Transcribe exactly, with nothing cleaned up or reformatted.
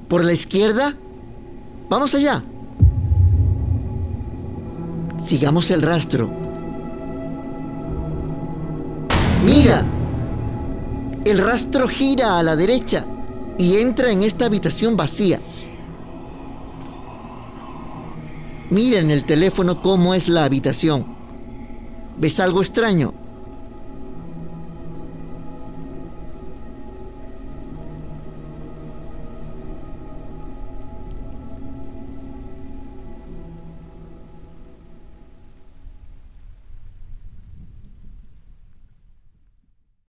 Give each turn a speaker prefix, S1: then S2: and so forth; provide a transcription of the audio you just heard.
S1: ¿Por la izquierda? Vamos allá. Sigamos el rastro. ¡Mira! El rastro gira a la derecha y entra en esta habitación vacía. Mira en el teléfono cómo es la habitación. ¿Ves algo extraño?